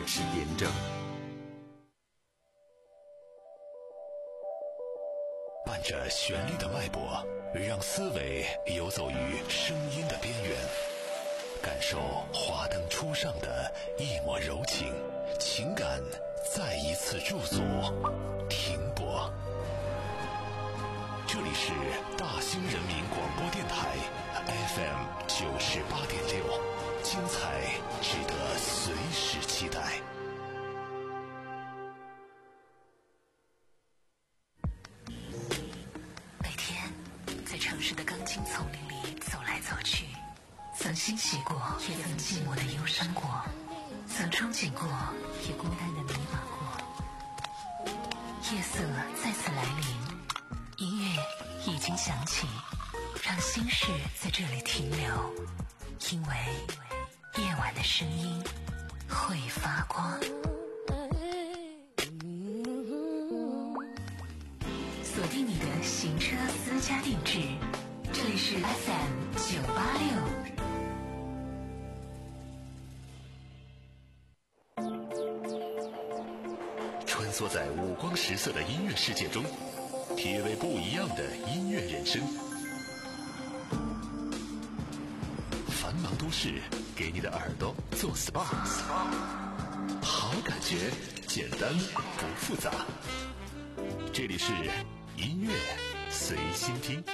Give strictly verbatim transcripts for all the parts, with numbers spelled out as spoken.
是廉政。伴着旋律的脉搏，让思维游走于声音的边缘，感受华灯初上的一抹柔情，情感再一次驻足停泊。这里是大兴人民广播电台 F M 九十八点六，精彩值得随时期待。 每天在城市的钢筋丛林里走来走去，曾欣喜过，也曾寂寞的忧伤过，曾憧憬过，也孤单的迷茫过。夜色再次来临，音乐已经响起，让心事在这里停留，因为夜晚的声音会发光。锁定你的行车私家定制，这里是 F M 九八六。 穿梭在五光十色的音乐世界中，体味不一样的音乐人生。繁忙都市给你的耳朵做 S P A， 好感觉简单不复杂。这里是音乐随心听。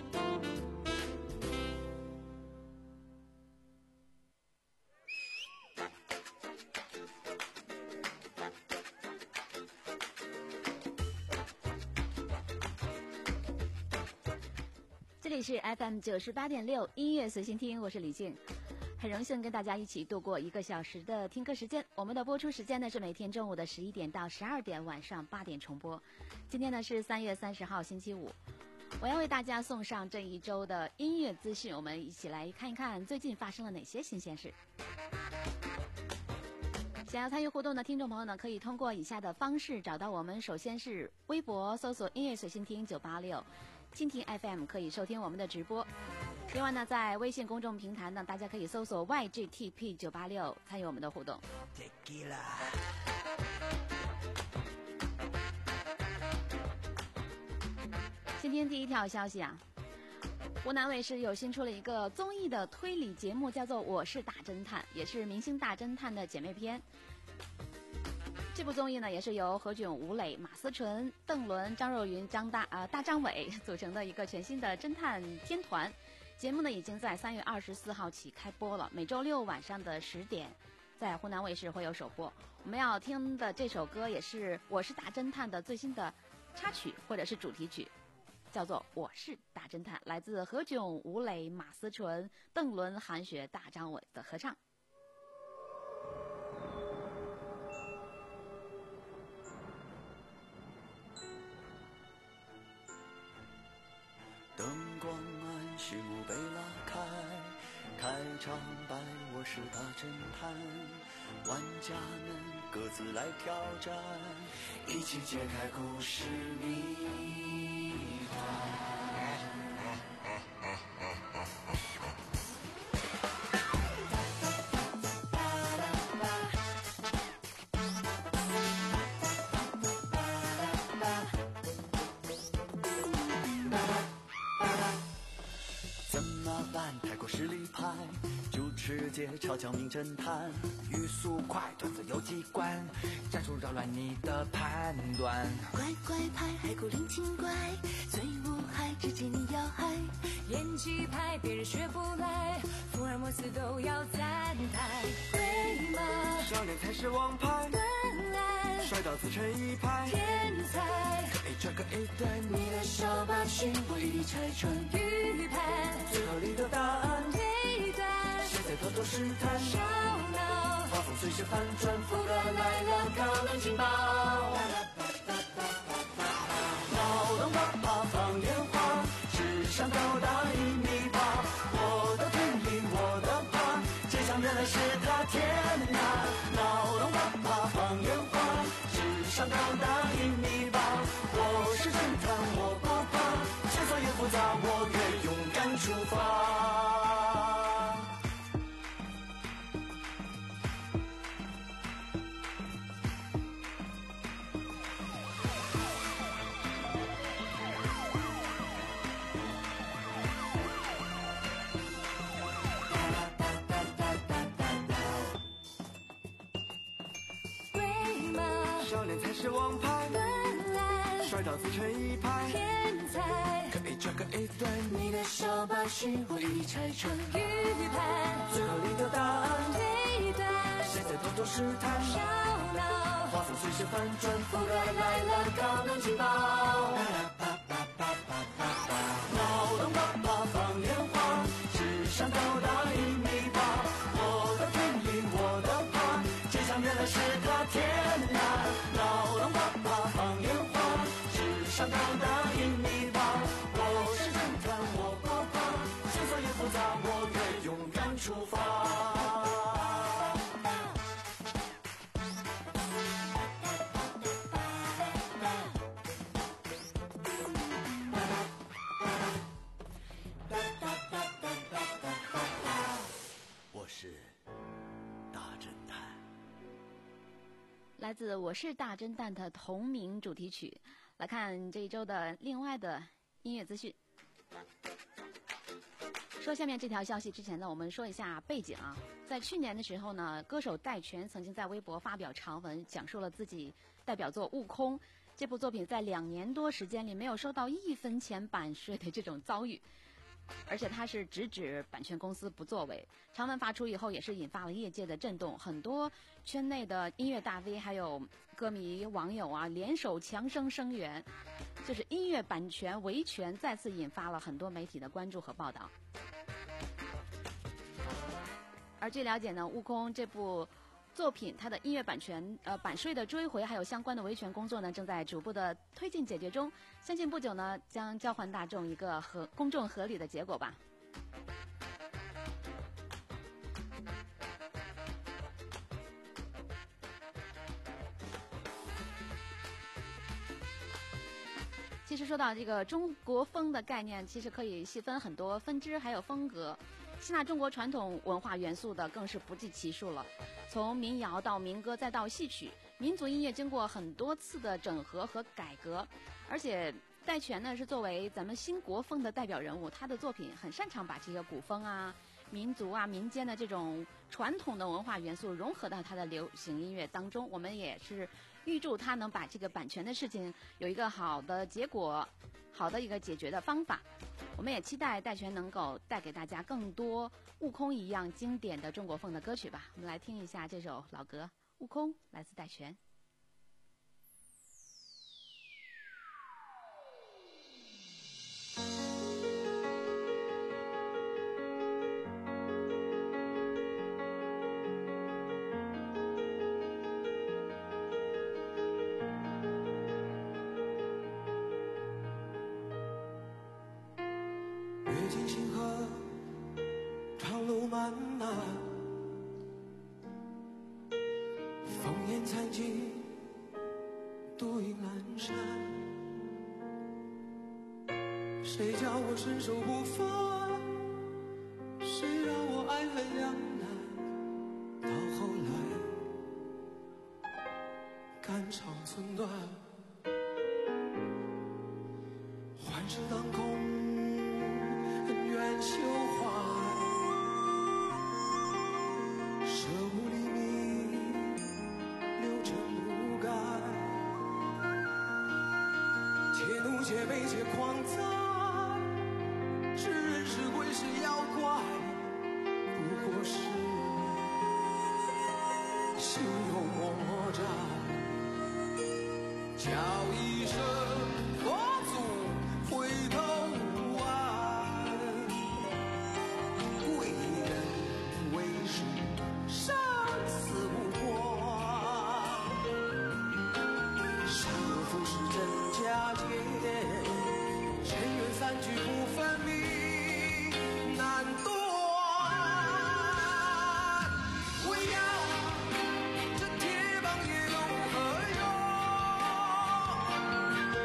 这里是 F M 九十八点六音乐随心听，我是李静，很荣幸跟大家一起度过一个小时的听歌时间。我们的播出时间呢是每天中午的十一点到十二点，晚上八点重播。今天呢是三月三十号星期五，我要为大家送上这一周的音乐资讯，我们一起来看一看最近发生了哪些新鲜事。想要参与互动的听众朋友呢，可以通过以下的方式找到我们。首先是微博搜索音乐随心听九八六，蜻蜓 F M 可以收听我们的直播。另外呢，在微信公众平台呢，大家可以搜索 Y G T P 九八六 参与我们的互动。今天第一条消息啊，湖南卫视有新出了一个综艺的推理节目，叫做《我是大侦探》，也是明星大侦探的姐妹篇。这部综艺呢，也是由何炅、吴磊、马思纯、邓伦、张若昀、张大呃大张伟组成的一个全新的侦探天团。节目呢，已经在三月二十四号起开播了，每周六晚上的十点，在湖南卫视会有首播。我们要听的这首歌也是《我是大侦探》的最新的插曲或者是主题曲，叫做《我是大侦探》，来自何炅、吴磊、马思纯、邓伦、韩雪、大张伟的合唱。 灯光暗，序幕被拉开，开场白我是大侦探，玩家们各自来挑战，一起揭开故事谜团。太过实力派，主持界超强名侦探， 语速快，动作有机关，战术扰乱你的判断。 乖乖牌，海龟灵精怪，最无害，直接你要害。 演技派，别人学不来，福尔摩斯都要赞叹。对吗？ 少年才是王牌， 本来帅到自成一派， 天才。 一这个一对， 你的小把寻不一拆穿， 预判最合理的答案， 对断谁在偷偷试探？ 烧脑， 画风随时反转， 福哥来了，靠冷情报。 脑洞大大放烟花，智商高达一米八，我的推理我的怕，真相原来是他，天哪！脑洞大大放烟花，智商高达一米八，我是侦探我不怕，线索越复杂我越勇敢出发。 笑脸才是王牌， 本来摔倒自成一派， 天才可以这个一对， 你的小把戏我已拆穿， 预判最后你的答案， 对断谁在偷偷试探？ 烧脑， 花丛随时反转，覆盖来了高能劲爆。脑洞大大放烟花，智商高达一米八，我的拼音我的怕，真相原来是他，天哪！脑洞大大放烟花，智商高达一米八，我是侦探我不怕，线索越复杂我越勇敢出发。 来自《我是大侦探》的同名主题曲。来看这一周的另外的音乐资讯。说下面这条消息之前呢，我们说一下背景啊。在去年的时候呢，歌手戴荃曾经在微博发表长文，讲述了自己代表作《悟空》这部作品在两年多时间里没有收到一分钱版税的这种遭遇。而且他是直指版权公司不作为。长文发出以后，也是引发了业界的震动，很多圈内的音乐大 V 还有歌迷网友啊，联手强声声援，就是音乐版权维权再次引发了很多媒体的关注和报道。而据了解呢，悟空这部作品它的音乐版权呃版税的追回还有相关的维权工作呢，正在逐步的推进解决中，相信不久呢将交还大众一个合公众合理的结果吧。其实说到这个中国风的概念，其实可以细分很多分支还有风格，吸纳中国传统文化元素的更是不计其数了。从民谣到民歌再到戏曲，民族音乐经过很多次的整合和改革。而且戴荃呢是作为咱们新国风的代表人物，他的作品很擅长把这些古风啊、民族啊、民间的这种传统的文化元素融合到他的流行音乐当中。我们也是预祝他能把这个版权的事情有一个好的结果，好的一个解决的方法。我们也期待戴荃能够带给大家更多悟空一样经典的中国风的歌曲吧。我们来听一下这首老歌《悟空》，来自戴荃。 阅尽星河，长路漫漫，烽烟残尽，独影阑珊。谁叫我身手不凡？谁让我爱恨两难？到后来，肝肠寸断，幻世当空，恩怨休怀，舍吾黎明，留尘不改。且怒且悲且狂哉，是人是鬼是妖怪，不过是心有魔债。叫一声佛祖回头望，贵人为师生死无关，是福是真假界，尘缘散聚不分明难断。为要这铁棒也有何用？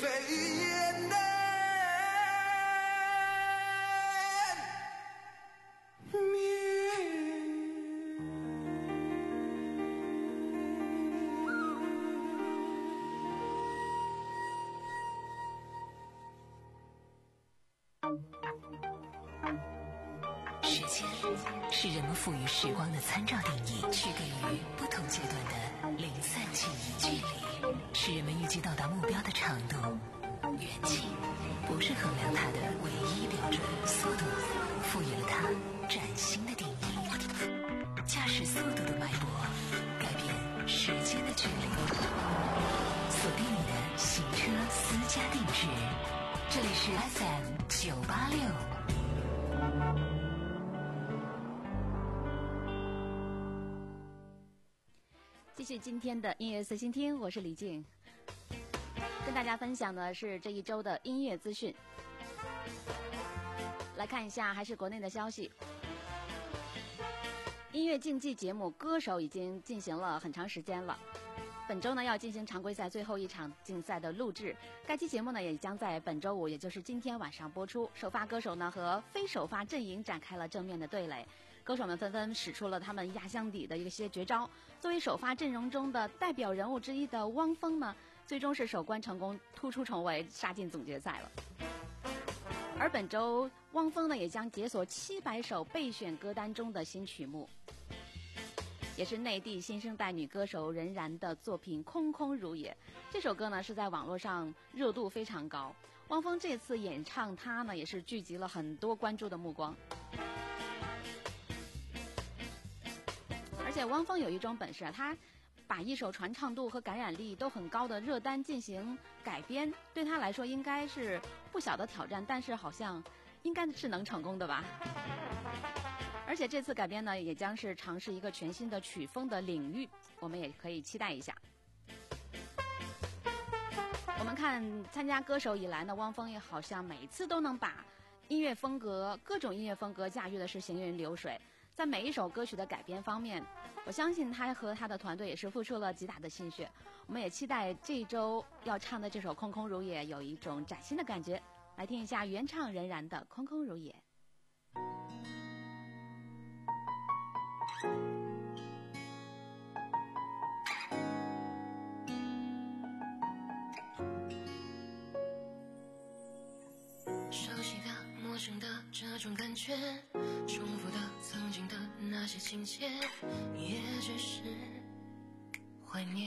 飞燕的时间是人们赋予时光的参照定义，区隔于不同阶段的零散记忆。距离是人们预计到达目标的长度，远近不是衡量它的唯一标准。速度赋予了它崭新的定义，驾驶速度的脉搏改变时间的距离。锁定你的行车私家定制，这里是 F M 九八六。 继续今天的音乐随心听，我是李静，跟大家分享的是这一周的音乐资讯。来看一下，还是国内的消息。音乐竞技节目《歌手》已经进行了很长时间了，本周呢要进行常规赛最后一场竞赛的录制。该期节目呢也将在本周五，也就是今天晚上播出。首发歌手呢和非首发阵营展开了正面的对垒。歌手们纷纷使出了他们压箱底的一些绝招。作为首发阵容中的代表人物之一的汪峰呢，最终是首关成功，突出重围，杀进总决赛了。而本周汪峰呢也将解锁七百首备选歌单中的新曲目，也是内地新生代女歌手任然的作品《空空如也》。这首歌呢是在网络上热度非常高，汪峰这次演唱它呢也是聚集了很多关注的目光。而且汪峰有一种本事啊，他把一首传唱度和感染力都很高的热单进行改编，对他来说应该是不小的挑战，但是好像应该是能成功的吧。而且这次改编呢，也将是尝试一个全新的曲风的领域，我们也可以期待一下。我们看参加歌手以来呢，汪峰也好像每次都能把音乐风格各种音乐风格驾驭的是行云流水。在每一首歌曲的改编方面，我相信他和他的团队也是付出了极大的心血。我们也期待这一周要唱的这首《空空如也》有一种崭新的感觉。来听一下原唱任然的《空空如也》。 熟悉的陌生的这种感觉，重复的曾经的那些情节，也只是怀念。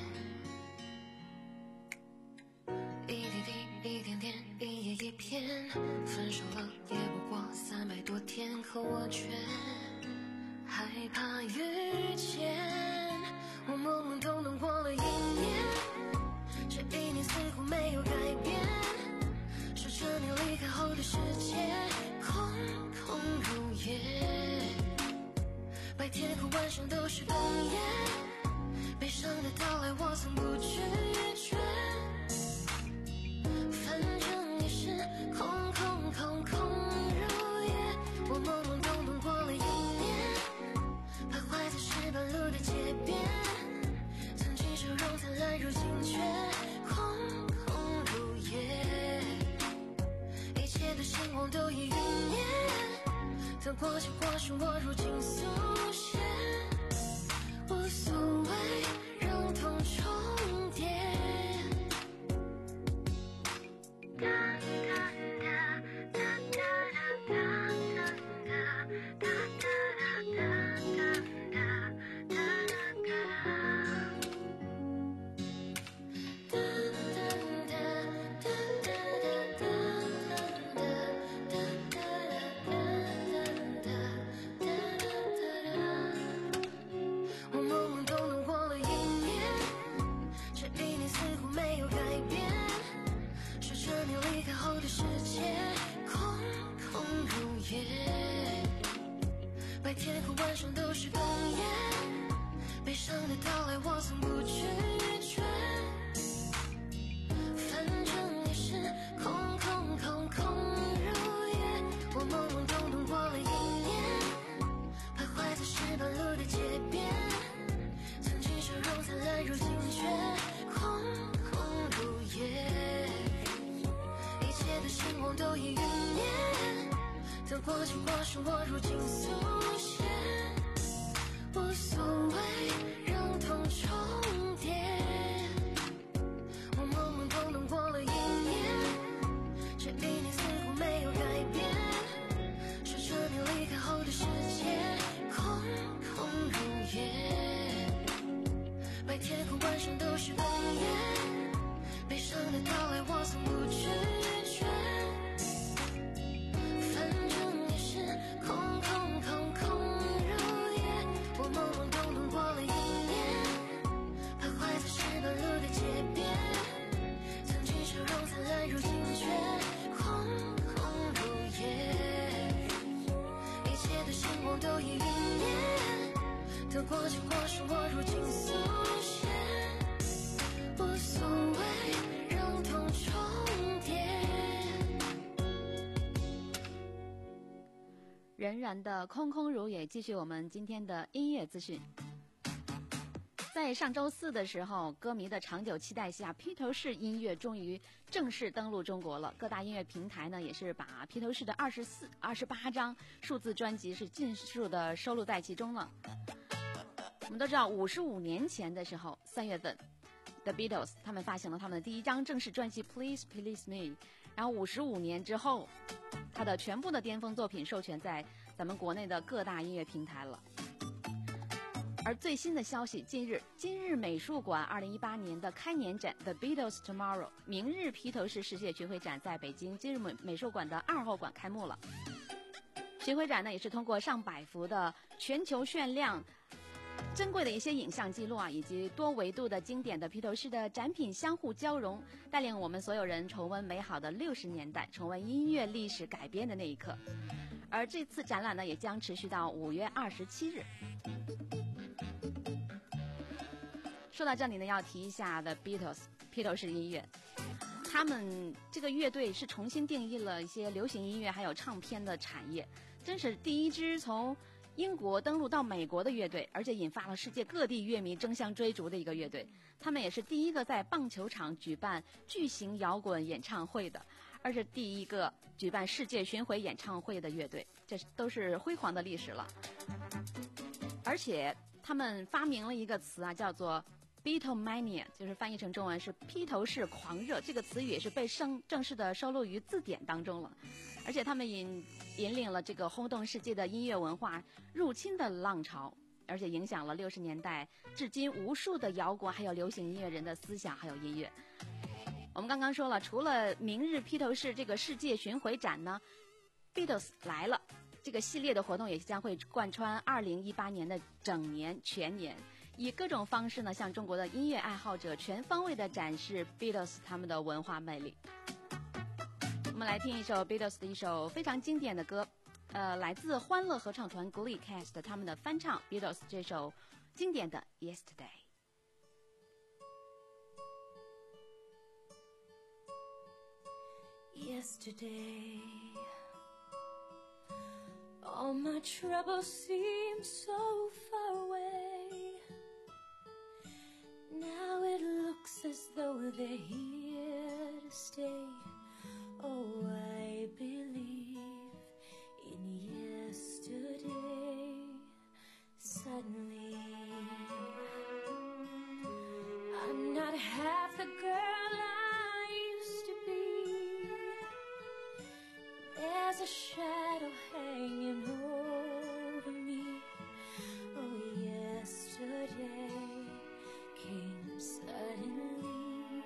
一滴滴一点点一页一篇，分手了也不过三百多天，可我却害怕遇见。我懵懵懂懂过了一年，这一年似乎没有改变，是这你离开后的世界空空如也，白天和晚上都是冬夜，悲伤的到来我从不拒绝，反正也是空空空空如也。我懵懵懂懂过了一年，徘徊在石板路的街边，曾经笑容灿烂，如今却空空如也，一切的星光都已陨灭，等过去过去我如今速写，无所谓让痛重叠。哒哒哒哒哒哒哒哒哒哒哒哒我懵懵懂懂过了一年，这一年似乎没有改变，是这你离开后光都已陨灭，得过且过是我如今速写，无所谓让痛重叠。我懵懵懂懂过了一年，这一年似乎没有改变，说着你离开后的世界空空如也，白天和晚上都是冬夜，悲伤的到来我从不拒绝，反正也是空空空空如也。我懵懵懂懂过了一年，徘徊在石板路的街边，曾经笑容灿烂，如今却空空如也，一切的星光都已陨灭，得过且过是我如今速写，无所谓让痛重叠。 仍然的空空如也，继续我们今天的音乐资讯。在上周四的时候，歌迷的长久期待下，披头士音乐终于正式登陆中国了。各大音乐平台呢，也是把披头士的二十四、二十八张数字专辑是尽数的收录在其中了。我们都知道，五十五年前的时候，三月份 ，The Beatles 他们发行了他们的第一张正式专辑《Please Please Me》，然后五十五年之后，他的全部的巅峰作品授权在咱们国内的各大音乐平台了。而最新的消息，近日今日美术馆二零一八年的开年展 The Beatles Tomorrow 明日披头士世界巡回展在北京今日美美术馆的二号馆开幕了。巡回展呢，也是通过上百幅的全球炫亮、珍贵的一些影像记录啊，以及多维度的经典的披头士的展品相互交融，带领我们所有人重温美好的六十年代，重温音乐历史改编的那一刻。而这次展览呢，也将持续到五月二十七日。说到这里呢，要提一下 The Beatles 披头士音乐，他们这个乐队是重新定义了一些流行音乐还有唱片的产业，真是第一支从英国登陆到美国的乐队，而且引发了世界各地乐迷争相追逐的一个乐队。他们也是第一个在棒球场举办巨型摇滚演唱会的，而是第一个举办世界巡回演唱会的乐队，这都是辉煌的历史了。而且他们发明了一个词啊，叫做Beatlemania， 就是翻译成中文是披头士狂热，这个词语也是被正正式的收录于字典当中了。而且他们引引领了这个轰动世界的音乐文化入侵的浪潮，而且影响了六十年代至今无数的摇滚还有流行音乐人的思想还有音乐。我们刚刚说了，除了明日披头士这个世界巡回展呢， Beatles 来了这个系列的活动也将会贯穿二零一八年的整年全年，以各种方式呢，向中国的音乐爱好者全方位的展示 Beatles 他们的文化魅力。我们来听一首 Beatles 的一首非常经典的歌，呃，来自欢乐合唱团 Glee Cast 他们的翻唱 Beatles 这首经典的 Yesterday。Yesterday, all my troubles seem so far away. Now it looks as though they're here to stay. Oh, I believe in yesterday. Suddenly, I'm not half the girl I used to be. There's a shadow hanging over me. Oh, yesterday came suddenly.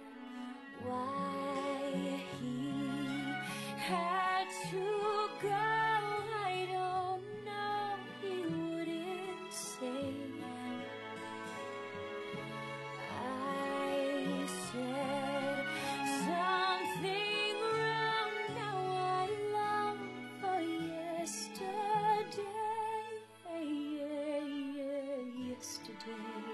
Why he had to go, I don't know, he wouldn't say. I said something wrong, now I long for yesterday, yesterday.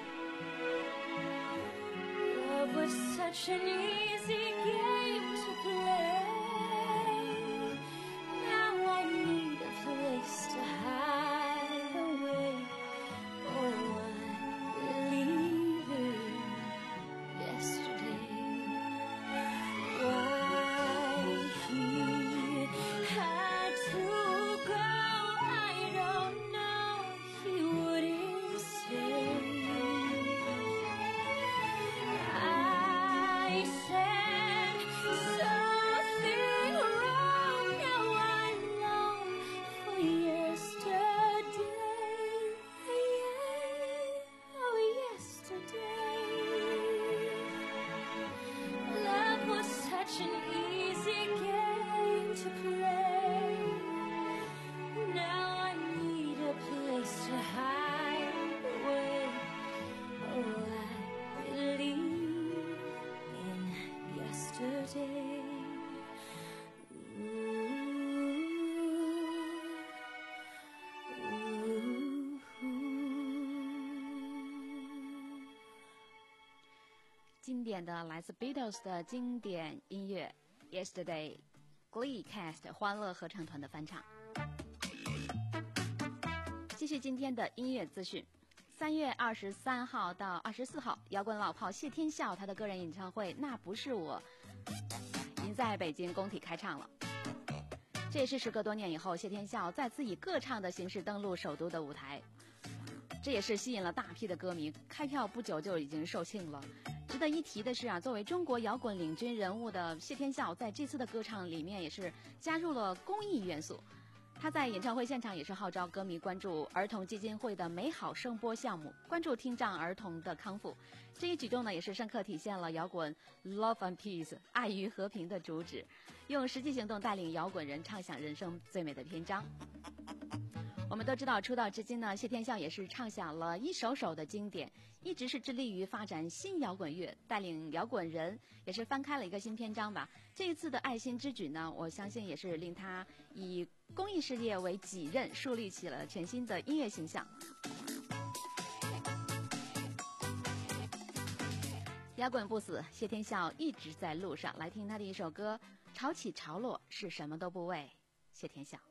Love was such an easy game to play. Now I need a place to hide away. Oh, I'm leaving yesterday. Why 点的来自 Beatles 的经典音乐 Yesterday Glee Cast 欢乐合唱团的翻唱。继续今天的音乐资讯，三月二十三号到二十四号，摇滚老炮谢天笑他的个人演唱会《那不是我》已经在北京工体开唱了。这也是时隔多年以后，谢天笑再次以歌唱的形式登陆首都的舞台，这也是吸引了大批的歌迷，开票不久就已经售罄了。值得一提的是啊，作为中国摇滚领军人物的谢天笑，在这次的歌唱里面也是加入了公益元素。他在演唱会现场也是号召歌迷关注儿童基金会的美好声波项目，关注听障儿童的康复。这一举动呢，也是深刻体现了摇滚 Love and Peace 爱与和平的主旨，用实际行动带领摇滚人唱响人生最美的篇章。我们都知道，出道至今呢，谢天笑也是唱响了一首首的经典，一直是致力于发展新摇滚乐，带领摇滚人也是翻开了一个新篇章吧。这一次的爱心之举呢，我相信也是令他以公益事业为己任，树立起了全新的音乐形象。摇滚不死，谢天笑一直在路上。来听他的一首歌《潮起潮落是什么都不为》，谢天笑。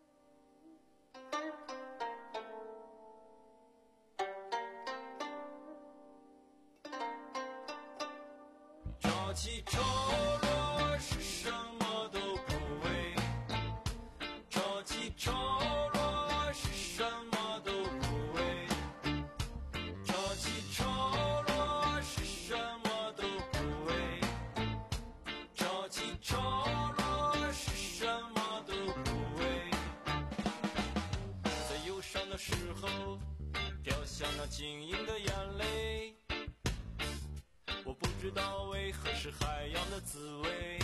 潮起潮落是什么都不为，潮起潮落是什么都不为，潮起潮落是什么都不为，潮起潮落是什么都不为。在忧伤的时候掉下那晶莹的眼泪，我不知道为何是海洋的滋味，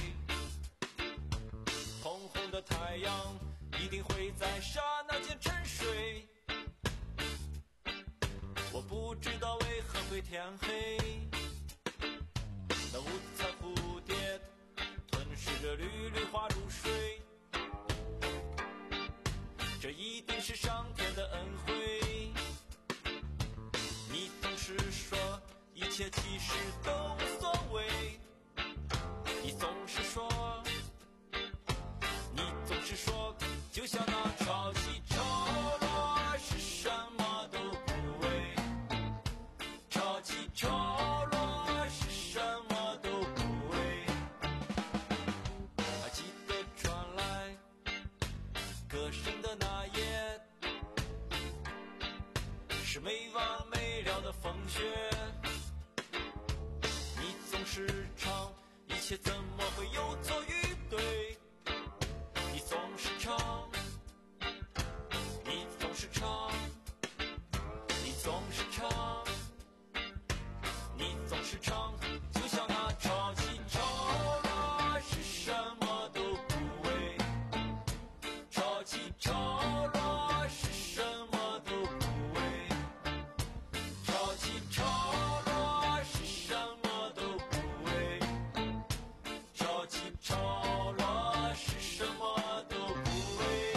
红红的太阳一定会在刹那间沉睡，我不知道为何会天黑，那五彩蝴蝶吞噬着缕缕花入水，这一定是上天的恩惠。你总是说一切其实都无所谓，你总是说，你总是说，就像那潮起潮落是什么都不为，潮起潮落是什么都不为。还记得传来歌声的那夜，是没完没了的风雪，你总是唱一切怎么会有错与对，你总是唱，你总是唱，你总是唱，你总是唱，就像那潮起潮落是什么都不为，潮起潮落是什么都不为，潮起潮落是什么都不为，潮起潮落是什么都不为。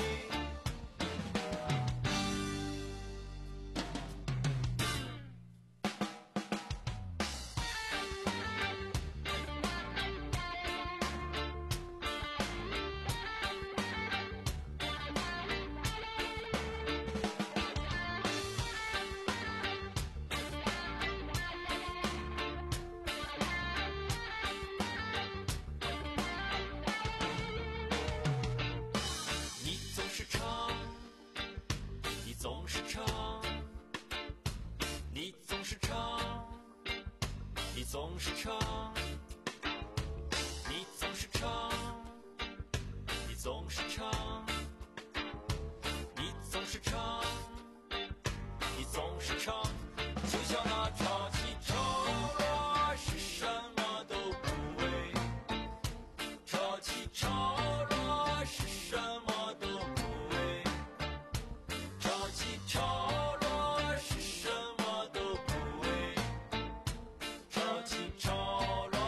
你总是唱，你总是唱，你总是唱，你总是唱，你总是唱，你总是唱，你总是唱，你总是唱，就像那潮起潮落是什么都不为，潮起潮落是什么都不为，潮起潮落是什么都不为，潮起潮落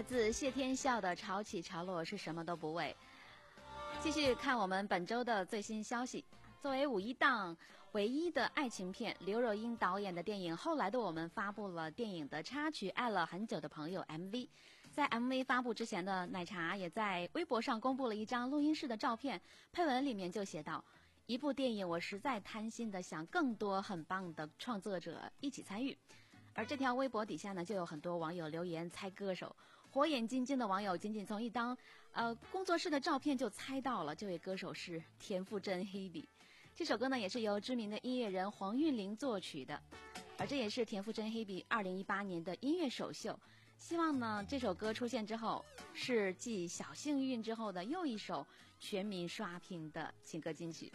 来自谢天笑的潮起潮落是什么都不为。继续看我们本周的最新消息。作为五一档唯一的爱情片，刘若英导演的电影《后来的我们》发布了电影的插曲《爱了很久的朋友》M V。在 M V 发布之前的奶茶也在微博上公布了一张录音室的照片，配文里面就写道：一部电影我实在贪心的想更多很棒的创作者一起参与。而这条微博底下呢，就有很多网友留言猜歌手，火眼金睛的网友仅仅从一张呃工作室的照片就猜到了这位歌手是田馥甄 Hebe。 这首歌呢也是由知名的音乐人黄韵玲作曲的，而这也是田馥甄 Hebe 二零一八年的音乐首秀。希望呢这首歌出现之后，是继小幸运之后的又一首全民刷屏的情歌金曲。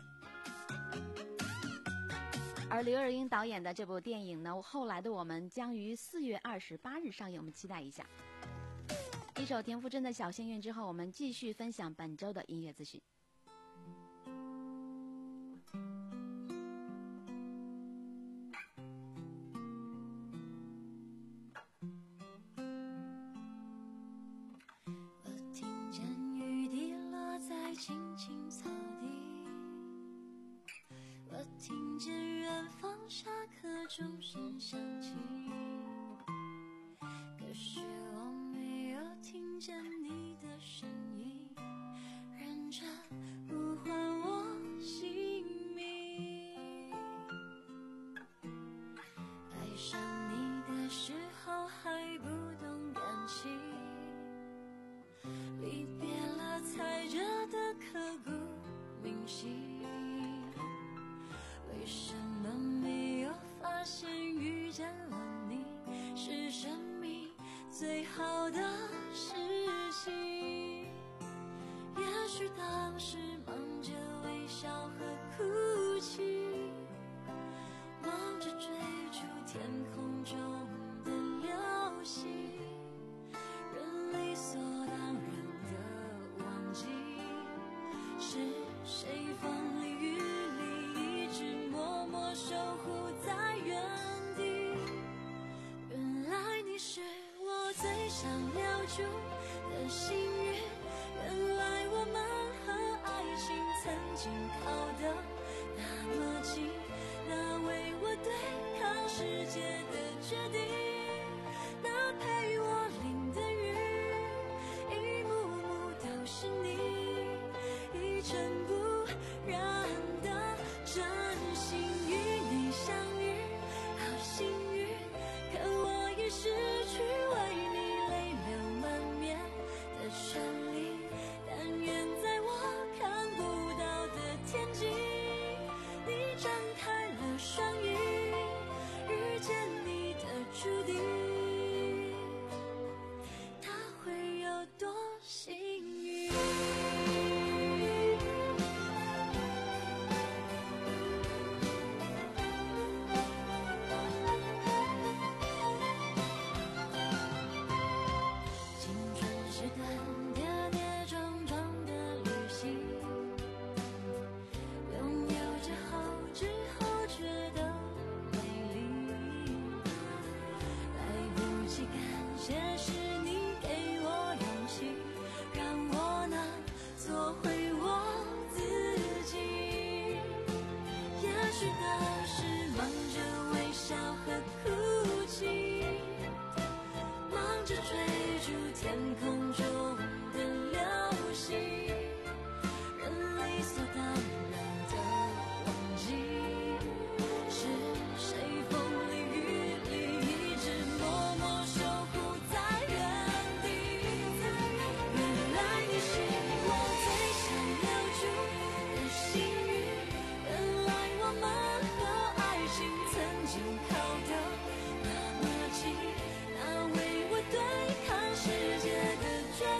而刘若英导演的这部电影呢，后来的我们将于四月二十八日上映，我们期待一下。一首田馥甄的小幸运之后，我们继续分享本周的音乐资讯。 我听见雨滴落在青青草地，我听见远方下课钟声响起，可是我没有听见你的声音，认真呼唤我姓名。爱上你的时候还不懂感情，离别了才觉得刻骨铭心。为什么没有发现遇见了你是生命最好的事情？也许当时忙着微笑和哭泣，忙着追逐天空中的流星，人理所当然的忘记是谁风里雨里一直默默守护在原地。原来你是我最想留住的幸运，原来我们和爱情曾经靠得那么近，那为我对抗世界的决定，那陪我淋的雨，一幕幕都是你，一尘不染的真心与你相遇，好幸运，可我已失去为你泪流满面的权利，但愿在我看不到的天际，你张开了双翼，遇见你的注定，他会有多幸运？青春是段跌跌撞撞的旅行，拥有之后之后觉得美丽，来不及感谢是你给我勇气，让我能做回我自己。也许当时忙着微笑和哭泣，忙着追逐天空中的流星，人理所当然的忘记是谁风里雨里一直默默守护在原地。原来你是我最想留住的幸运，原来我们和爱情曾经靠得那么近，那为我对抗世界的决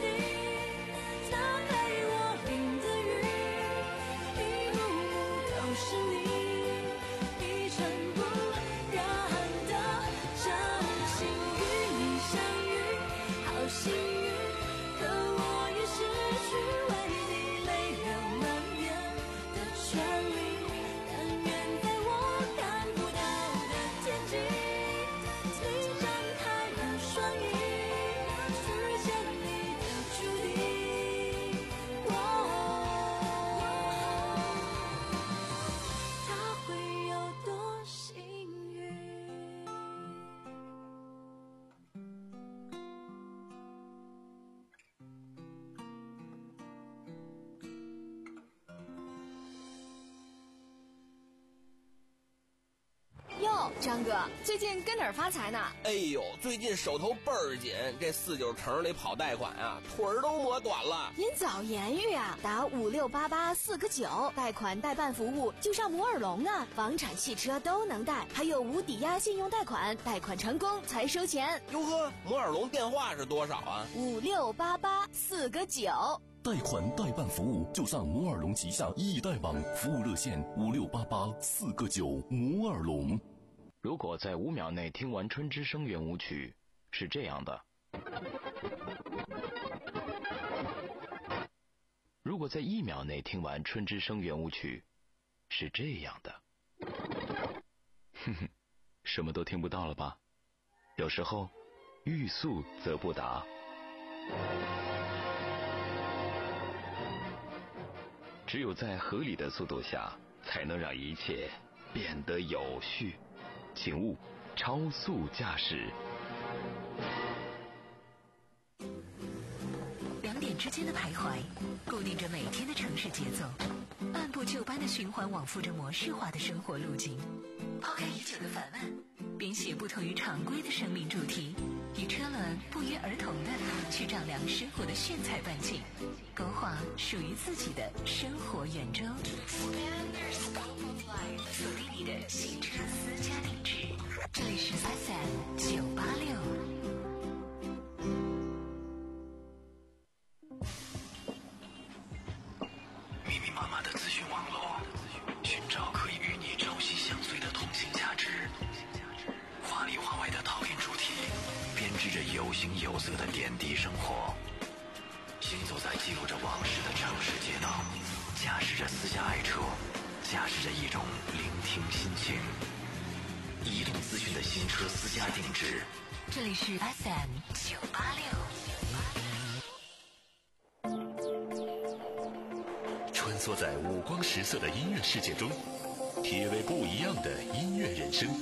哟，张哥，最近跟哪儿发财呢？ 哎呦，最近手头倍儿紧，这四九城里跑贷款啊，腿儿都磨短了。 您早言语啊，打五六八八四个九，贷款代办服务就上摩尔龙啊，房产、汽车都能贷，还有无抵押信用贷款，贷款成功才收钱。 哟呵，摩尔龙电话是多少啊？ 五六八八四个九。 贷款代办服务就上摩尔龙旗下易贷网，服务热线五六八八四个九。摩尔龙。 如果在五秒内听完春之声圆舞曲，是这样的；如果在一秒内听完春之声圆舞曲，是这样的。哼哼，什么都听不到了吧？有时候，欲速则不达。只有在合理的速度下，才能让一切变得有序。请勿超速驾驶。 两点之间的徘徊，固定着每天的城市节奏，按部就班的循环往复着模式化的生活路径。抛开已久的烦闷，编写不同于常规的生命主题，与车轮不约而同的去丈量生活的炫彩半径，勾画属于自己的生活圆周。锁定你的新车私家定制，这里是 F M 九八六。 密密麻麻的资讯网络，寻找可以与你朝夕相随的通信价值。华里华外的套印主题，编织着有形有色的点滴生活。行走在记录着往事的城市街道，驾驶着私家爱车，驾驶着一种聆听心情。移动资讯的新车私家定制， 这里是 F M 九八六。 穿梭在五光十色的音乐世界中，体味不一样的音乐人生。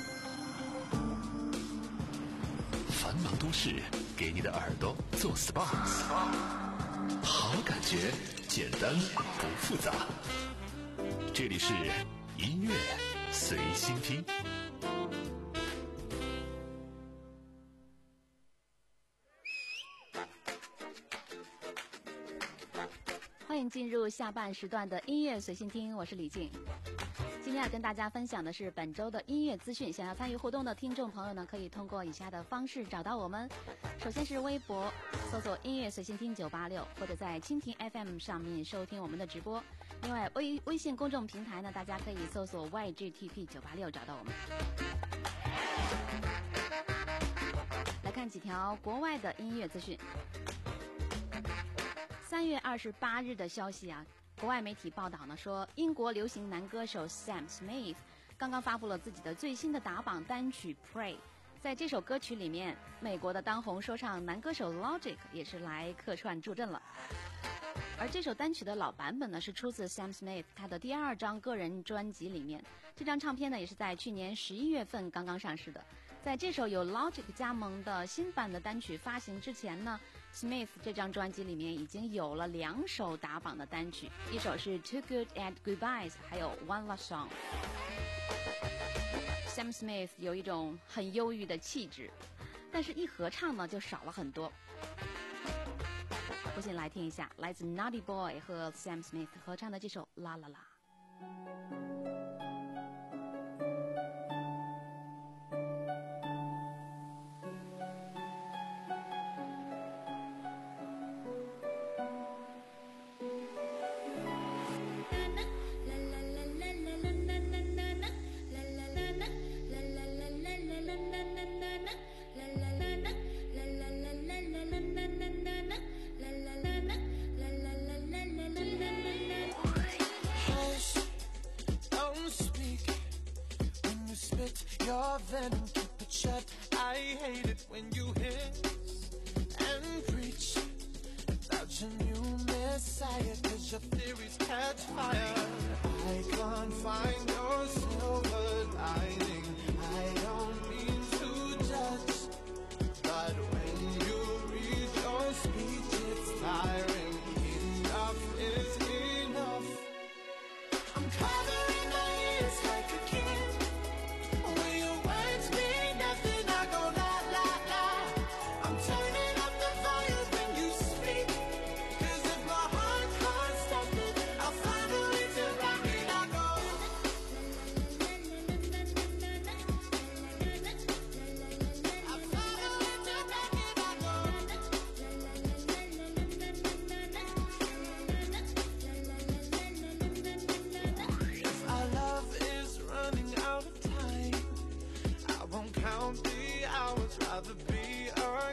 繁忙都市，给你的耳朵做 S P A， 好感觉，简单不复杂。这里是音乐随心听。 欢迎进入下半时段的音乐随心听，我是李静。今天要跟大家分享的是本周的音乐资讯。想要参与互动的听众朋友呢，可以通过以下的方式找到我们。首先是微博搜索音乐随心听九八六，或者在蜻蜓 F M 上面收听我们的直播。另外微微信公众平台呢，大家可以搜索 Y G T P 九八六找到我们。来看几条国外的音乐资讯。三月二十八日的消息啊，国外媒体报道呢说，英国流行男歌手 Sam Smith 刚刚发布了自己的最新的打榜单曲 Pray。 在这首歌曲里面，美国的当红说唱男歌手 Logic 也是来客串助阵了。而这首单曲的老版本呢，是出自 Sam Smith 他的第二张个人专辑里面。这张唱片呢，也是在去年十一月份刚刚上市的。在这首有 Logic 加盟的新版的单曲发行之前呢， Smith 这张专辑里面已经有了两首打榜的单曲，一首是 Too Good at Goodbyes， 还有 One Last Song。 Sam Smith 有一种很忧郁的气质，但是一合唱呢就少了很多。不信来听一下来自 Naughty Boy 和 Sam Smith 合唱的这首啦啦啦。 Your venom, keep it shut. I hate it when you hiss and preach about your new messiah, cause your theories catch fire. I can't find your silver lining. I don't mean to judge, but when you read your speech, it's tiring. Enough is enough. I'm covering my ears like a kid. We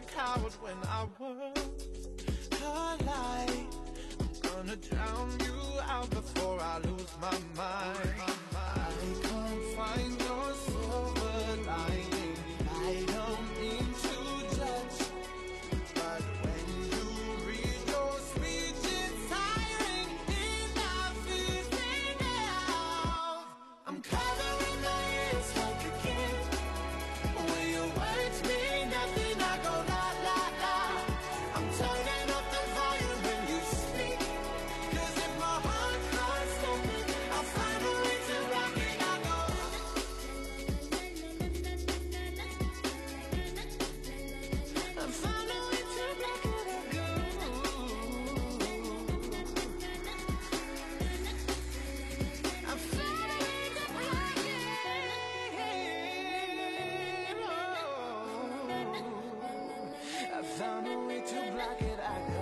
coward when I was alive. I'm gonna drown you out before I lose my mind. I can't find your silver lining. I don't mean to judge, but when you read your speech, it's tiring enough, is enough. I'm covering my ears like a kid. When your words mean nothing, I go la la la. I'm turning up the volume when you speak, 'cause if my heart can't stop it, I'll find a way to rock it. I go. I'll find a way to rock it. I go. I'll find a way to rock it. I found a way to block it, I go.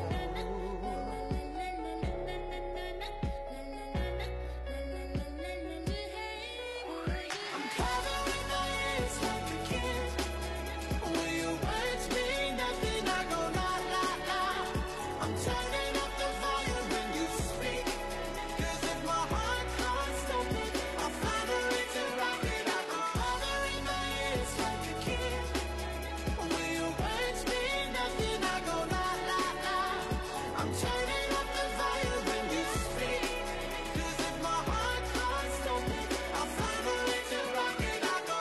I'm covering my ears like a kid. When your words mean nothing, I go la la la. I'm turning up the volume when you speak, 'cause if my heart can't stop it, I'll find a way to rock it. I go covering my ears like a kid. When your words mean nothing, I go la la la. I'm turning up the volume when you speak, 'cause if my heart can't stop it, I'll find a way to rock it. I go.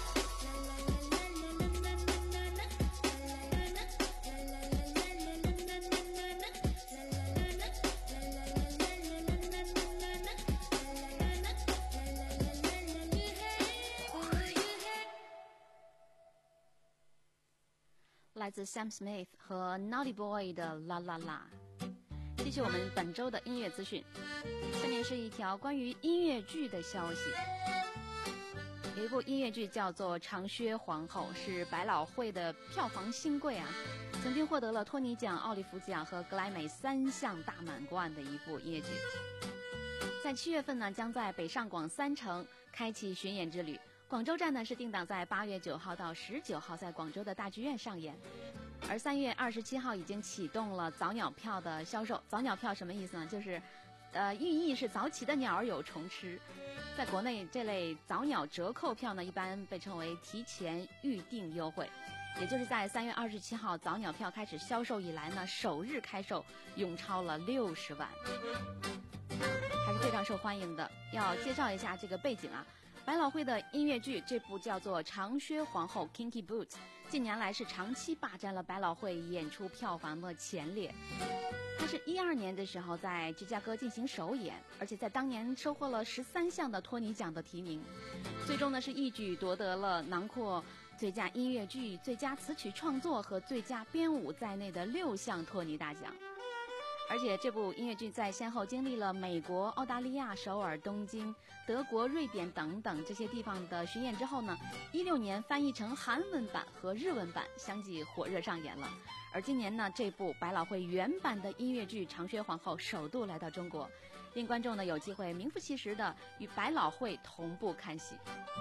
来自 Sam Smith 和 Naughty Boy 的啦啦啦。继续我们本周的音乐资讯，下面是一条关于音乐剧的消息。有一部音乐剧叫做《长靴皇后》，是百老汇的票房新贵啊，曾经获得了托尼奖、奥利弗奖和格莱美三项大满贯的一部音乐剧。在七月份呢，将在北上广三城开启巡演之旅。广州站呢是定档在八月九号到十九号在广州的大剧院上演，而三月二十七号已经启动了早鸟票的销售。早鸟票什么意思呢？就是，呃，寓意是早起的鸟儿有虫吃。在国内，这类早鸟折扣票呢，一般被称为提前预订优惠。也就是在三月二十七号早鸟票开始销售以来呢，首日开售涌超了六十万，还是非常受欢迎的。要介绍一下这个背景啊。百老汇的音乐剧这部叫做《长靴皇后》 Kinky Boots， 近年来是长期霸占了百老汇演出票房的前列。它是一二年的时候在芝加哥进行首演，而且在当年收获了十三项的托尼奖的提名，最终呢是一举夺得了囊括最佳音乐剧、最佳词曲创作和最佳编舞在内的六项托尼大奖。而且这部音乐剧在先后经历了美国、澳大利亚、首尔、东京、德国、瑞典等等这些地方的巡演之后呢，一六年翻译成韩文版和日文版，相继火热上演了。而今年呢，这部百老汇原版的音乐剧《长靴皇后》首度来到中国，令观众呢有机会名副其实的与百老汇同步看戏，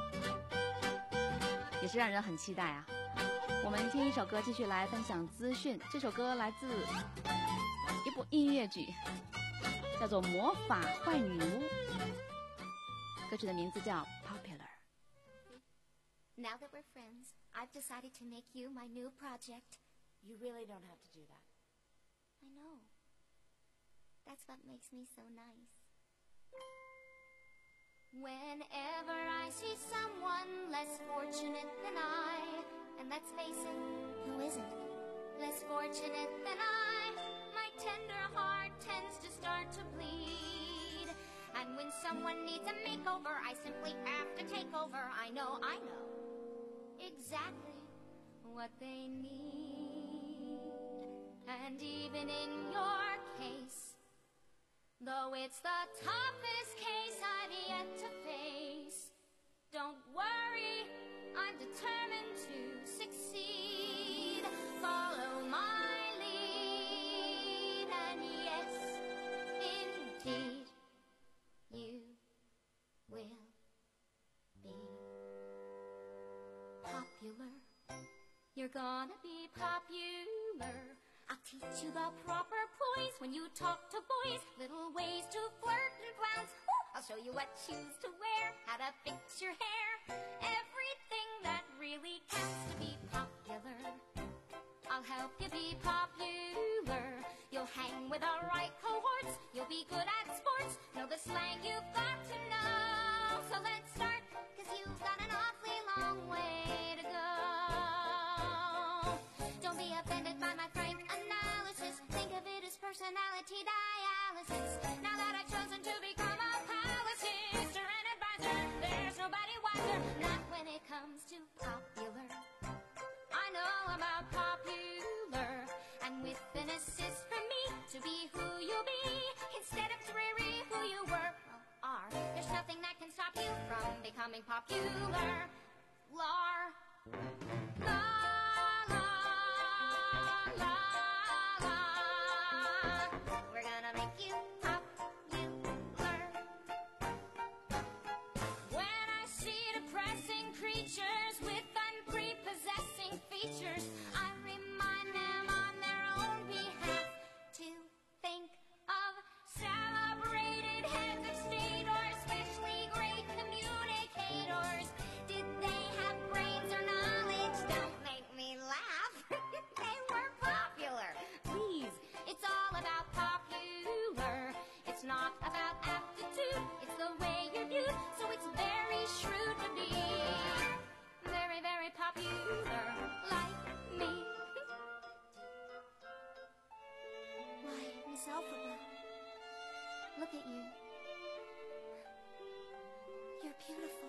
也是让人很期待啊。我们听一首歌，继续来分享资讯。这首歌来自一部音乐剧，叫做《魔法坏女巫》，歌曲的名字叫 Popular。Now that we're friends, I've decided to make you my new project. You really don't have to do that. I know. That's what makes me so nice. Whenever I see someone less fortunate than I, and let's face it, who isn't? Less fortunate than I, my tender heart tends to start to bleed. And when someone needs a makeover, I simply have to take over. I know, I know exactly what they need. And even in your case, though it's the toughest case I've yet to face, don't worry, I'm determined to succeed. Follow my lead, and yes, indeed, you will be popular. You're gonna be popular. I'll teach you the proper poise when you talk to boys. Little ways to flirt and flounce. Ooh, I'll show you what shoes to wear, how to fix your hair. Everything that really counts to be popular. I'll help you be popular. You'll hang with the right cohorts. You'll be good at sports. Know the slang you've got to know. So let's start, cause you've got an awfully long way to go. Don't be offended by my frank analysis. Think of it as personality dialysis. Now that I've chosen to become a policist or an advisor, there's nobody wiser. Not when it comes to popular. I know about popular, and with an assist from me to be who you'll be, instead of dreary who you were or are. There's nothing that can stop you from becoming popular. Lar. La, la, la, la. We're gonna make you popular. When I see depressing creatures with unprepossessing features, I remind them on their own behalf to think of celebrated heads of state or especially great communicators. Did they have brains or knowledge? Don't make me laugh. They were popular. Please, it's all about popular. It's not about aptitude. It's the way you're viewed. So it's very shrewd to be very, very popular like me. Why, Miss Elphaba, look at you. You're beautiful.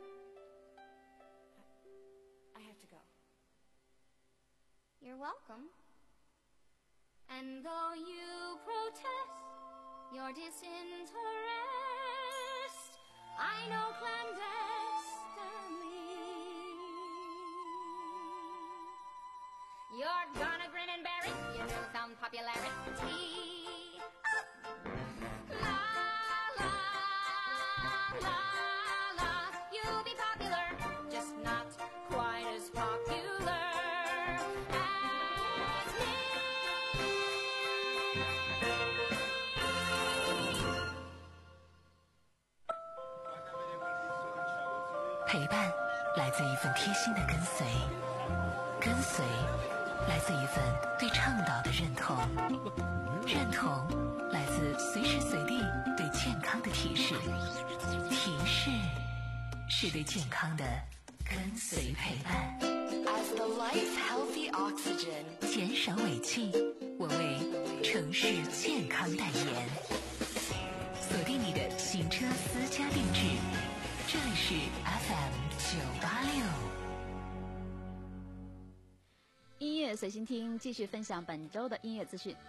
I have to go. You're welcome. And though you protest your disinterest, I know clandestinely you're gonna grin and bear it, your newfound popularity. La, la, la, la. You'll be popular, just not quite as popular as me. 陪伴来自一份贴心的跟随，跟随来自一份对倡导的认同，认同来自随时随地对健康的提示，提示是对健康的跟随陪伴。As the life healthy oxygen， 减少尾气，我为城市健康代言。锁定你的行车私家定制，这里是 F M 九八六。 音乐随心听，继续分享本周的音乐资讯。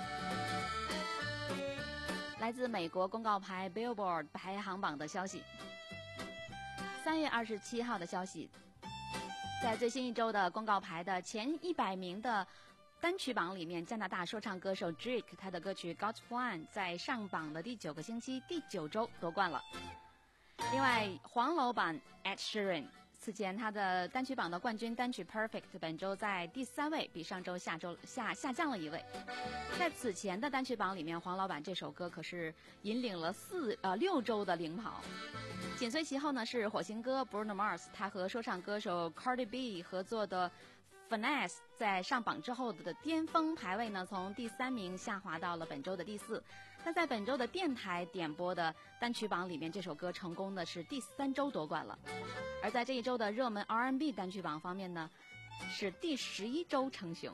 来自美国公告牌 Billboard 排行榜的消息。三月二十七号的消息，在最新一周的公告牌的前一百名的单曲榜里面，加拿大说唱歌手 Drake 他的歌曲 God's Plan 在上榜的第九个星期第九周夺冠了。另外，黄楼版 Ed Sheeran 此前他的单曲榜的冠军单曲 Perfect 本周在第三位，比上周下周下下降了一位。在此前的单曲榜里面，黄老板这首歌可是引领了四呃六周的领跑。紧随其后呢是火星哥 Bruno Mars， 他和说唱歌手 Cardi B 合作的 Finesse 在上榜之后的巅峰排位呢，从第三名下滑到了本周的第四。那在本周的电台点播的单曲榜里面，这首歌成功的是第三周夺冠了。而在这一周的热门 R and B 单曲榜方面呢，是第十一周称雄。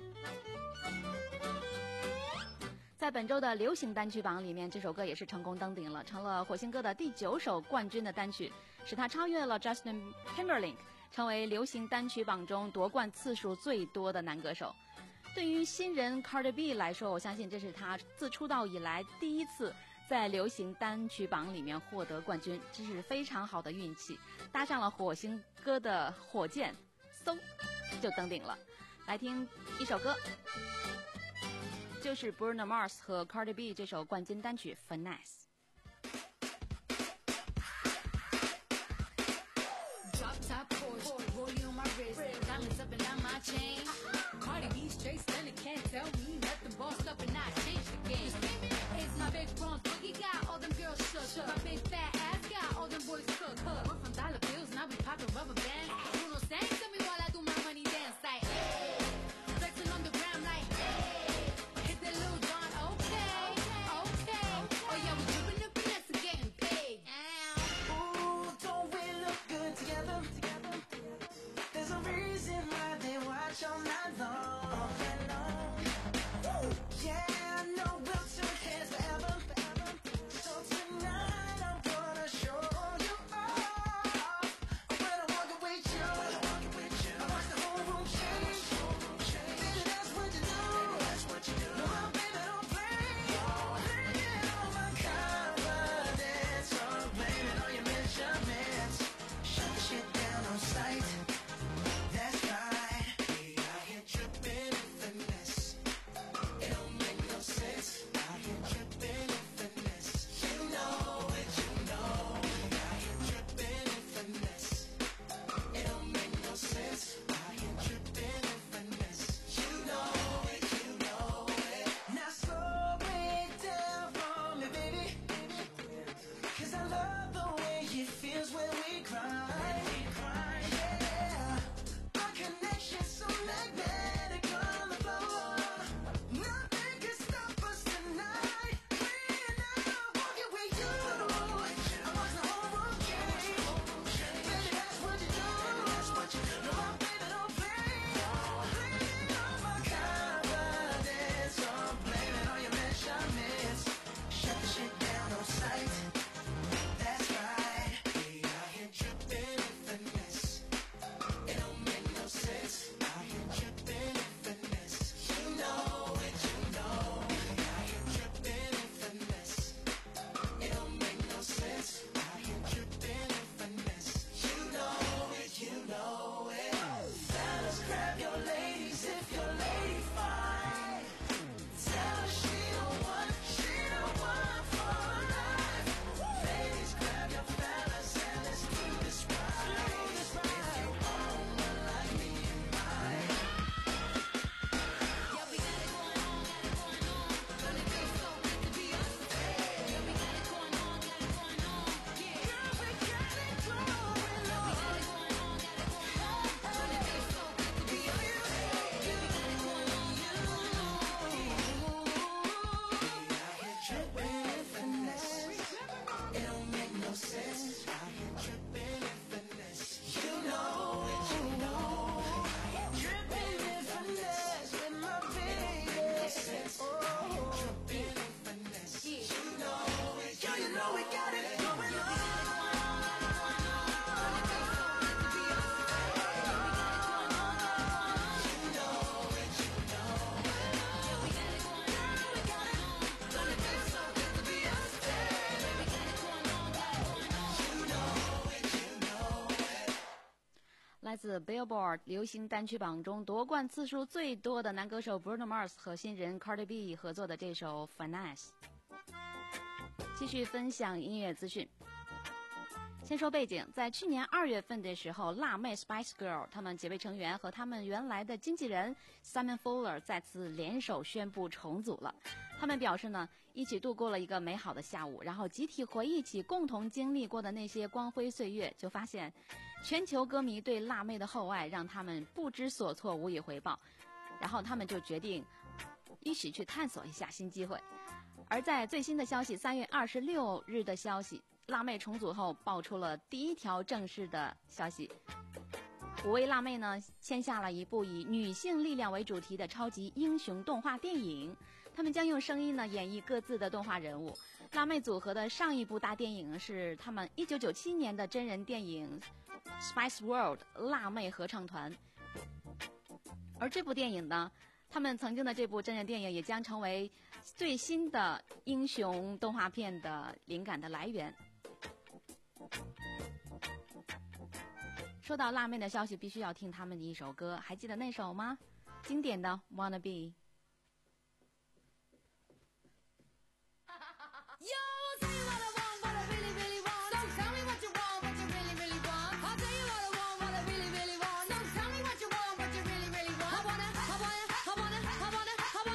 在本周的流行单曲榜里面，这首歌也是成功登顶了，成了火星哥的第九首冠军的单曲，使他超越了 Justin Timberlake， 成为流行单曲榜中夺冠次数最多的男歌手。对于新人 Cardi B 来说，我相信这是他自出道以来第一次在流行单曲榜里面获得冠军，这是非常好的运气，搭上了火星哥的火箭，嗖就登顶了。来听一首歌，就是 Bruno Mars 和 Cardi B 这首冠军单曲 Finesse。Drop top Porsche, rolling on my wrist, diamonds up and down my tell me nothing, bossed up and I changed the game. It's my big bronze boogie got all them girls shook. shook. My big fat ass got all them boys cook. Huh. We're from dollar bills and I be popping rubber bands. Bruno sang to me while I do my money dance like, hey. Flexing on the ground like, hey. Hit that little John, okay, okay. Oh yeah, we dripping the finesse and getting paid. Ooh, don't we look good together? There's a reason why they watch all night long. Woo. Yeah, I know we'll turn heads forever. So tonight I'm gonna show you off. When I walk away, you, I watch the whole room change. Baby, that's what you do. No, baby, don't play. Blame it on my confidence, or blame it on your measurements. Shut the shit down on sight. That's right. We out here tripping in finesse. It don't make no sense. Out here tripping in finesse. You know it, you know. We out here tripping in finesse. It don't make no sense. Out here tripping in finesse. You know it, you know it. Now slow it down for me, baby. Cause I love the way it feels when we cry. Yeah. Our connection's so magnetic on the floor. Nothing can stop us tonight. When I'm walking with you, I watch the whole world change. Baby, that's what you do. No, my baby, don't play. Blame it on my confidence, or blame it on your measurements. Shut the shit down on sight. That's right. We out here tripping in finesse. It don't make no sense. Out here tripping in finesse. You know it, you know. We out here tripping in finesse. It don't make no sense. Out here tripping in finesse. You know it, you know it. Fellas, grab your ladies if your lady fine. Tell her she don't want, she don't want for life. Ladies, grab your fellas and let's do this right. If you want one like me and mine. Yeah, we got it going on, got it going on. Gonna be so good to be us. Yeah, we got it going on, got it going on. Yeah, Girl, we got it going on. we got it going on, got it going on. Gonna be so good to be us. Yeah, we got it going on, got it going on. Out here tripping in finesse. It don't make no sense. Out here tripping in finesse. You know it, you know. Tripping in finesse with my baby. Oh, tripping in finesse. You know it, girl, you know we got it going on. Billboard 来自 Billboard 流行单曲榜中夺冠次数最多的男歌手 Bruno Mars 和新人 Cardi B 合作的这首 Finesse。继续分享音乐资讯。先说背景，在去年二月份的时候，辣妹 Spice Girl 他们几位成员和他们原来的经纪人 Simon Fuller 再次联手宣布重组了。他们表示呢，一起度过了一个美好的下午，然后集体回忆起共同经历过的那些光辉岁月，就发现全球歌迷对辣妹的厚爱让他们不知所措，无以回报。然后他们就决定一起去探索一下新机会。而在最新的消息，三月二十六日的消息，辣妹重组后爆出了第一条正式的消息，五位辣妹呢签下了一部以女性力量为主题的超级英雄动画电影，她们将用声音呢演绎各自的动画人物。辣妹组合的上一部大电影是他们一九九七年的真人电影 Spice World 辣妹合唱团，而这部电影呢，他们曾经的这部真人电影也将成为最新的英雄动画片的灵感的来源。说到辣妹的消息，必须要听他们的一首歌，还记得那首吗？经典的 Wanna Be。 Yo, tell you what I want, what I really, really want. So tell me what you want, what you really, really want. I'll tell you what I want, what I really, really want. So tell me what you want, what you really, really want. I wanna, I wanna, I wanna, I wanna, I wanna.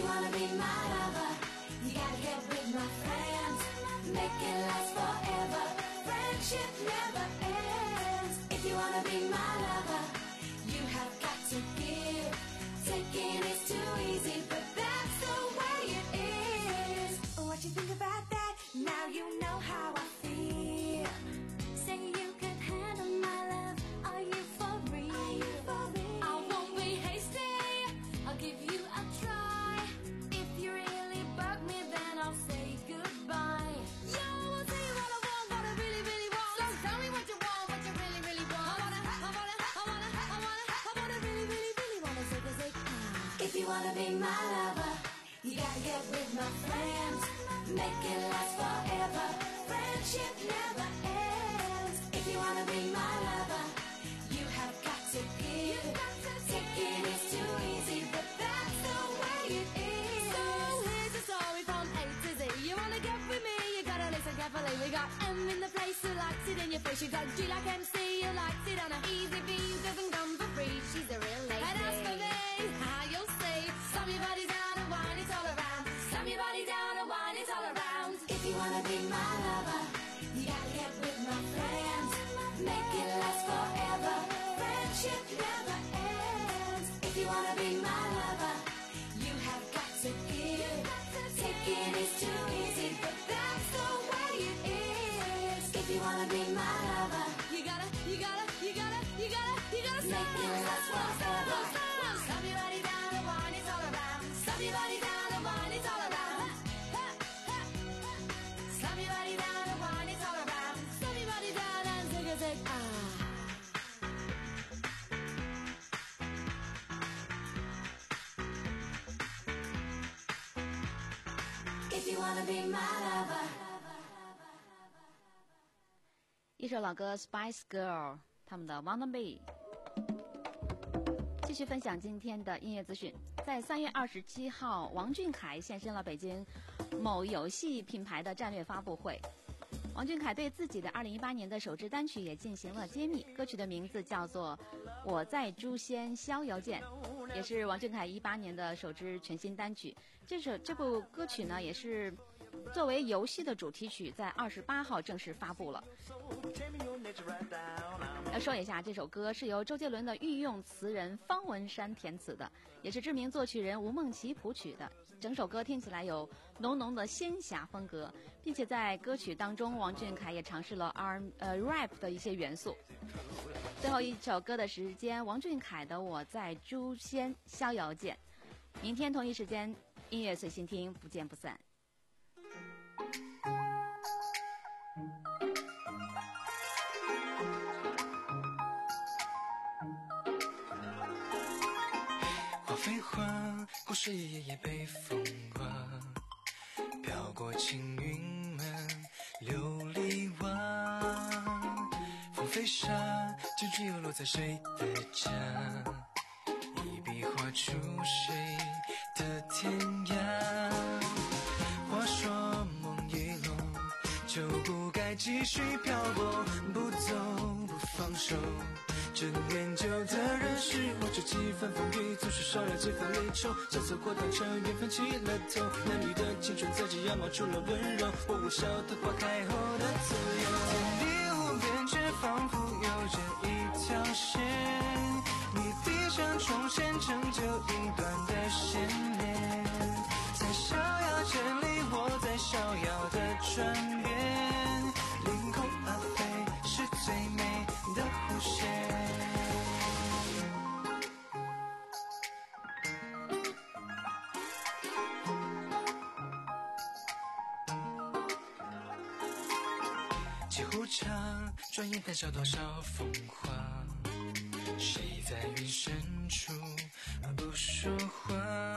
you wanna be my lover, you gotta get with my friends. Make it last forever. Friendship never ends. If you wanna be my lover, you have got to give. Taking is too easy, but that's the way it is. What you think about that? Now you know how I feel. Say you could handle my love. Are you for real? I won't be hasty. I'll give you a try. If you really bug me, then I'll say goodbye. Yo, I'll tell you what I want, what I really, really want. So tell me what you want, what you really, really want. I wanna, I wanna, I wanna, I wanna, I wanna really, really, really wanna take a take. If you wanna be my lover, you gotta get with my friends. Make it last forever. Friendship never ends. If you wanna be my lover, you have got to give. Taking is too easy, but that's the way it is. So here's the story from A to Z. You wanna get with me, you gotta listen carefully. We got M in the place who likes it in your face. You got G like M C, who likes it on a easy B, doesn't come for free. She's a real lady. And as for me, how you'll see, slam your body down and wine it all around. Slam your body down and wine it all around. If you wanna be my lover, you gotta get with my friends. Make it last forever. Friendship never ends. If you wanna be my lover, you have got to give. Taking is too easy, but that's the way it is. If you wanna be my lover, you gotta, you gotta, you gotta, you gotta, you gotta make it last forever. Slam your body down and wine it all around. Slam your body down and wine it all around. Slam your body down and wine it all around. Slam your body down and take a take. Ah. If you wanna be my lover. 一首老歌 Spice Girl 他们的 Wanna Be。 继续分享今天的音乐资讯。在三月二十七号，王俊凯现身了北京某游戏品牌的战略发布会。王俊凯对自己的二零一八年的首支单曲也进行了揭秘，歌曲的名字叫做《我在诛仙逍遥剑》，也是王俊凯一八年的首支全新单曲。这首这部歌曲呢，也是作为游戏的主题曲，在二十八号正式发布了。要说一下，这首歌是由周杰伦的御用词人方文山填词的，也是知名作曲人吴梦琪谱曲的。整首歌听起来有浓浓的仙侠风格，并且在歌曲当中，王俊凯也尝试了 R 呃 rap 的一些元素。最后一首歌的时间，王俊凯的《我在诛仙逍遥剑》。明天同一时间，音乐随心听，不见不散。 飞花，故事一页页被风刮，飘过青云们琉璃瓦。风飞沙，结局又落在谁的家？一笔画出谁的天涯？话说梦一落，就不该继续漂泊，不走不放手。真念旧的人是或者几番风雨，总是少了几分离愁，交错过当成缘分起了头，男女的青春在这样冒出了温柔，我无晓得花开后的自由。天地无边，却仿佛有着一条线，你低声重现，成就影断的线连。在逍遥剑里，我在逍遥的转变，凌空而飞是最美的弧线。转眼谈笑多少风华，谁在云深处而不说话？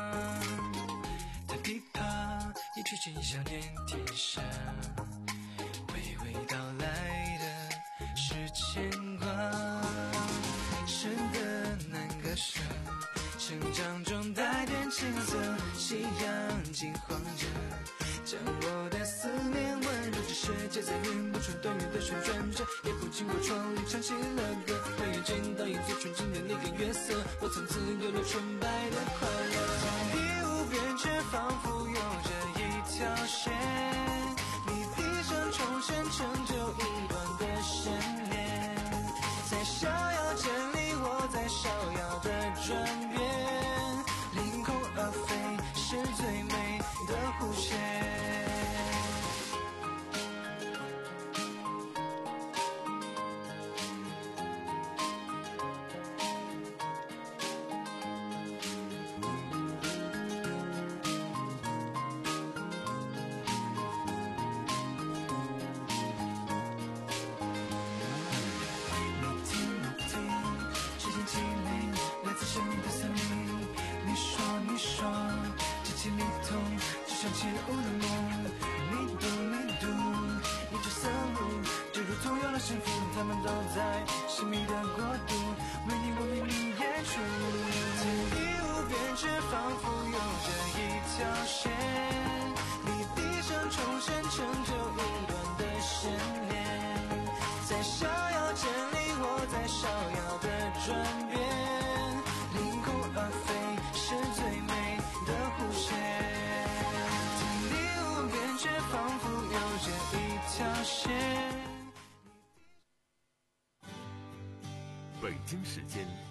弹琵琶，一曲曲一笑念天下，娓娓道来的是牵挂。深的难割舍，成长中带点青涩，夕阳金黄着，将我的思念温柔着，世界在云不穿短远的旋转着，夜空经过窗里唱起了歌，让眼睛倒映最纯净的那个月色，我从此有了纯白的快乐。天地无边，却转变，凌空而飞是最美的弧线。幸福，他们都在神秘的国度，为你我秘密演出。天地无边，却仿佛有着一条线，你低声重生，成就一段的牵连，在逍遥间里，我在逍遥的转变，凌空而飞是最美的弧线。天地无边，却仿佛有着一条线。 北京时间